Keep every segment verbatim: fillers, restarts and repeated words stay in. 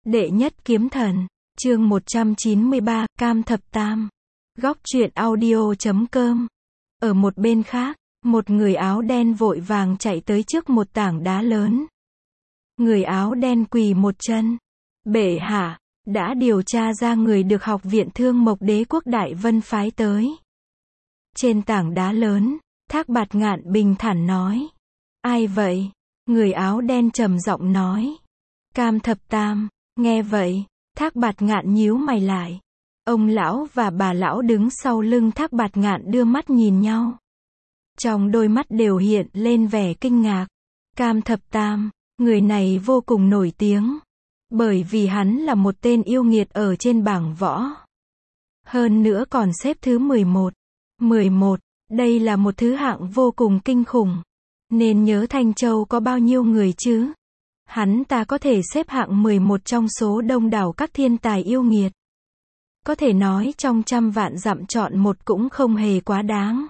Đệ nhất kiếm thần, chương một trăm chín mươi ba, Cam Thập Tam. Góc truyện audio chấm com. Ở một bên khác, một người áo đen vội vàng chạy tới trước một tảng đá lớn. Người áo đen quỳ một chân. Bệ hạ, đã điều tra ra người được học viện Thương Mộc Đế quốc Đại Vân phái tới. Trên tảng đá lớn, Thác Bạt Ngạn bình thản nói. Ai vậy? Người áo đen trầm giọng nói. Cam Thập Tam. Nghe vậy, Thác Bạt Ngạn nhíu mày lại. Ông lão và bà lão đứng sau lưng Thác Bạt Ngạn đưa mắt nhìn nhau. Trong đôi mắt đều hiện lên vẻ kinh ngạc. Cam Thập Tam, người này vô cùng nổi tiếng. Bởi vì hắn là một tên yêu nghiệt ở trên bảng võ. Hơn nữa còn xếp thứ mười một. mười một, đây là một thứ hạng vô cùng kinh khủng. Nên nhớ Thanh Châu có bao nhiêu người chứ? Hắn ta có thể xếp hạng mười một trong số đông đảo các thiên tài yêu nghiệt. Có thể nói trong trăm vạn dặm chọn một cũng không hề quá đáng.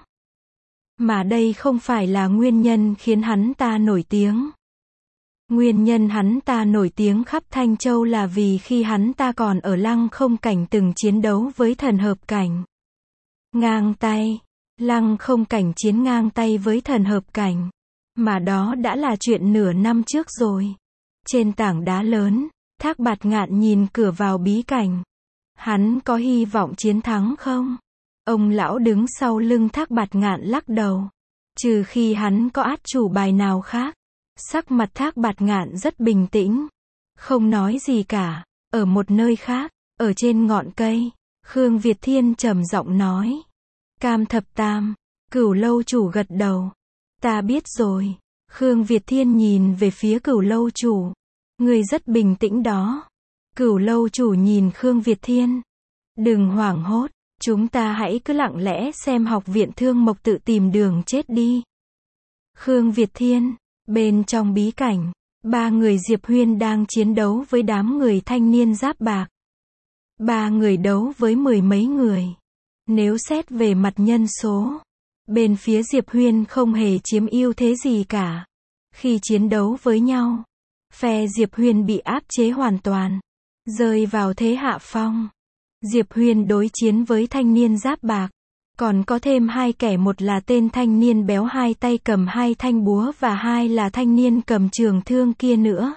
Mà đây không phải là nguyên nhân khiến hắn ta nổi tiếng. Nguyên nhân hắn ta nổi tiếng khắp Thanh Châu là vì khi hắn ta còn ở Lăng Không Cảnh từng chiến đấu với thần hợp cảnh. Ngang tay, Lăng Không Cảnh chiến ngang tay với thần hợp cảnh. Mà đó đã là chuyện nửa năm trước rồi. Trên tảng đá lớn, Thác Bạt Ngạn nhìn cửa vào bí cảnh. Hắn có hy vọng chiến thắng không? Ông lão đứng sau lưng Thác Bạt Ngạn lắc đầu. Trừ khi hắn có át chủ bài nào khác. Sắc mặt Thác Bạt Ngạn rất bình tĩnh. Không nói gì cả. Ở một nơi khác, ở trên ngọn cây, Khương Việt Thiên trầm giọng nói. Cam Thập Tam, Cửu Lâu chủ gật đầu. Ta biết rồi. Khương Việt Thiên nhìn về phía Cửu Lâu chủ. Người rất bình tĩnh đó. Cửu Lâu chủ nhìn Khương Việt Thiên. Đừng hoảng hốt, chúng ta hãy cứ lặng lẽ xem học viện Thương Mộc tự tìm đường chết đi. Khương Việt Thiên, bên trong bí cảnh, ba người Diệp Huyên đang chiến đấu với đám người thanh niên giáp bạc. Ba người đấu với mười mấy người. Nếu xét về mặt nhân số, bên phía Diệp Huyên không hề chiếm ưu thế gì cả. Khi chiến đấu với nhau, phe Diệp Huyên bị áp chế hoàn toàn, rơi vào thế hạ phong. Diệp Huyên đối chiến với thanh niên giáp bạc, còn có thêm hai kẻ, một là tên thanh niên béo hai tay cầm hai thanh búa và hai là thanh niên cầm trường thương kia nữa.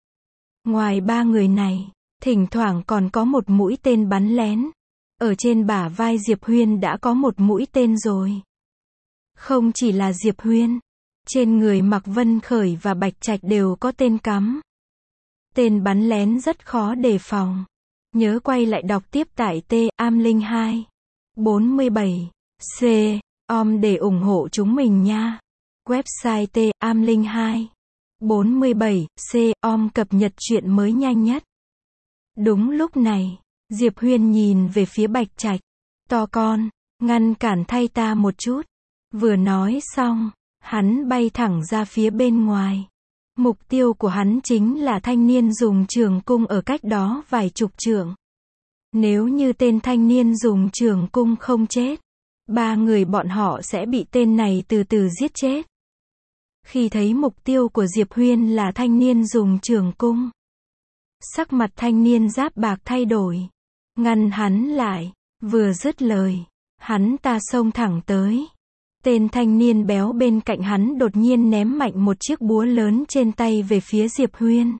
Ngoài ba người này, thỉnh thoảng còn có một mũi tên bắn lén. Ở trên bả vai Diệp Huyên đã có một mũi tên rồi. Không chỉ là Diệp Huyên, trên người Mạc Vân Khởi và Bạch Trạch đều có tên cắm. Tên bắn lén rất khó đề phòng. Nhớ quay lại đọc tiếp tại T A M Linh hai bốn mươi bảy C O M để ủng hộ chúng mình nha. Website T A M Linh hai bốn mươi bảy C O M cập nhật chuyện mới nhanh nhất. Đúng lúc này, Diệp Huyên nhìn về phía Bạch Trạch. To con, ngăn cản thay ta một chút. Vừa nói xong, hắn bay thẳng ra phía bên ngoài. Mục tiêu của hắn chính là thanh niên dùng trường cung ở cách đó vài chục trượng. Nếu như tên thanh niên dùng trường cung không chết, ba người bọn họ sẽ bị tên này từ từ giết chết. Khi thấy mục tiêu của Diệp Huyên là thanh niên dùng trường cung, sắc mặt thanh niên giáp bạc thay đổi. Ngăn hắn lại. Vừa dứt lời, hắn ta xông thẳng tới. Tên thanh niên béo bên cạnh hắn đột nhiên ném mạnh một chiếc búa lớn trên tay về phía Diệp Huyên.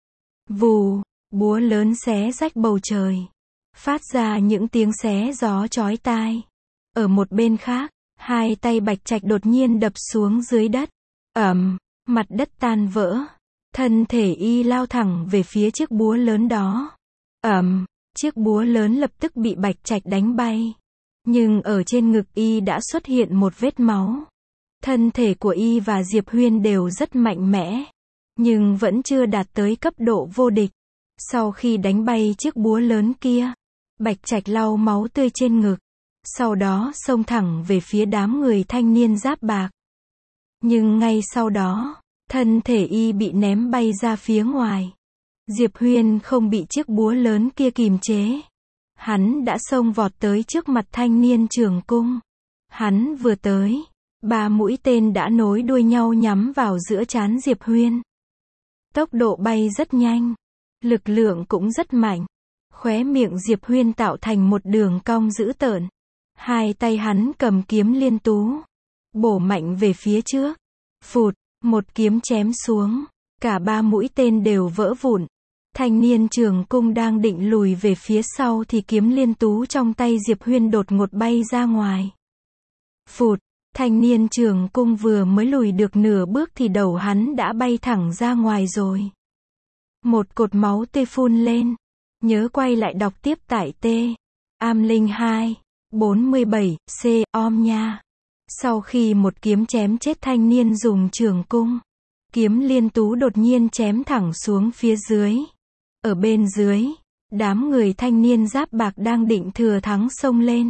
Vù, búa lớn xé rách bầu trời, phát ra những tiếng xé gió chói tai. Ở một bên khác, hai tay Bạch Trạch đột nhiên đập xuống dưới đất. Ầm, mặt đất tan vỡ. Thân thể y lao thẳng về phía chiếc búa lớn đó. Ầm, chiếc búa lớn lập tức bị Bạch Trạch đánh bay. Nhưng ở trên ngực y đã xuất hiện một vết máu. Thân thể của y và Diệp Huyên đều rất mạnh mẽ, nhưng vẫn chưa đạt tới cấp độ vô địch. Sau khi đánh bay chiếc búa lớn kia, Bạch Trạch lau máu tươi trên ngực. Sau đó xông thẳng về phía đám người thanh niên giáp bạc. Nhưng ngay sau đó, thân thể y bị ném bay ra phía ngoài. Diệp Huyên không bị chiếc búa lớn kia kìm chế. Hắn đã xông vọt tới trước mặt thanh niên trường cung. Hắn vừa tới, ba mũi tên đã nối đuôi nhau nhắm vào giữa trán Diệp Huyên. Tốc độ bay rất nhanh. Lực lượng cũng rất mạnh. Khóe miệng Diệp Huyên tạo thành một đường cong dữ tợn. Hai tay hắn cầm kiếm liên tú, bổ mạnh về phía trước. Phụt, một kiếm chém xuống. Cả ba mũi tên đều vỡ vụn. Thanh niên trường cung đang định lùi về phía sau thì kiếm liên tú trong tay Diệp Huyên đột ngột bay ra ngoài. Phụt, thanh niên trường cung vừa mới lùi được nửa bước thì đầu hắn đã bay thẳng ra ngoài rồi. Một cột máu tê phun lên. Nhớ quay lại đọc tiếp tại T. Am Linh hai, bốn mươi bảy, C, om nha. Sau khi một kiếm chém chết thanh niên dùng trường cung, kiếm liên tú đột nhiên chém thẳng xuống phía dưới. Ở bên dưới, đám người thanh niên giáp bạc đang định thừa thắng xông lên.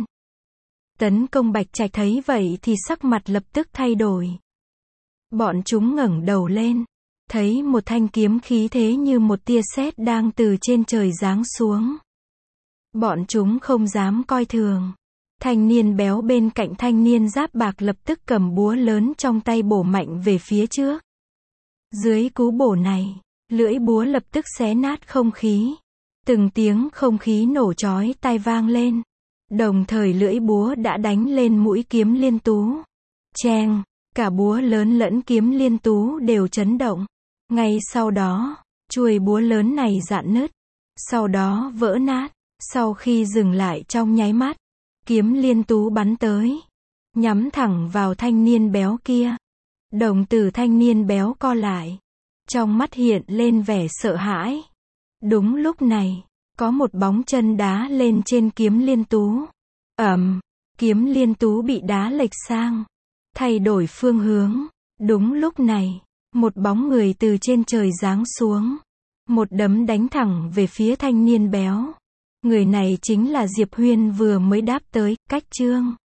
Tấn công Bạch Trạch thấy vậy thì sắc mặt lập tức thay đổi. Bọn chúng ngẩng đầu lên, thấy một thanh kiếm khí thế như một tia sét đang từ trên trời giáng xuống. Bọn chúng không dám coi thường. Thanh niên béo bên cạnh thanh niên giáp bạc lập tức cầm búa lớn trong tay bổ mạnh về phía trước. Dưới cú bổ này, lưỡi búa lập tức xé nát không khí. Từng tiếng không khí nổ chói tai vang lên. Đồng thời lưỡi búa đã đánh lên mũi kiếm liên tú. Cheng, cả búa lớn lẫn kiếm liên tú đều chấn động. Ngay sau đó, chuôi búa lớn này rạn nứt. Sau đó vỡ nát. Sau khi dừng lại trong nháy mắt, kiếm liên tú bắn tới, nhắm thẳng vào thanh niên béo kia. Đồng tử thanh niên béo co lại. Trong mắt hiện lên vẻ sợ hãi. Đúng lúc này, có một bóng chân đá lên trên kiếm liên tú. Ầm, kiếm liên tú bị đá lệch sang, thay đổi phương hướng. Đúng lúc này, một bóng người từ trên trời giáng xuống. Một đấm đánh thẳng về phía thanh niên béo. Người này chính là Diệp Huyên vừa mới đáp tới, Cách Trương.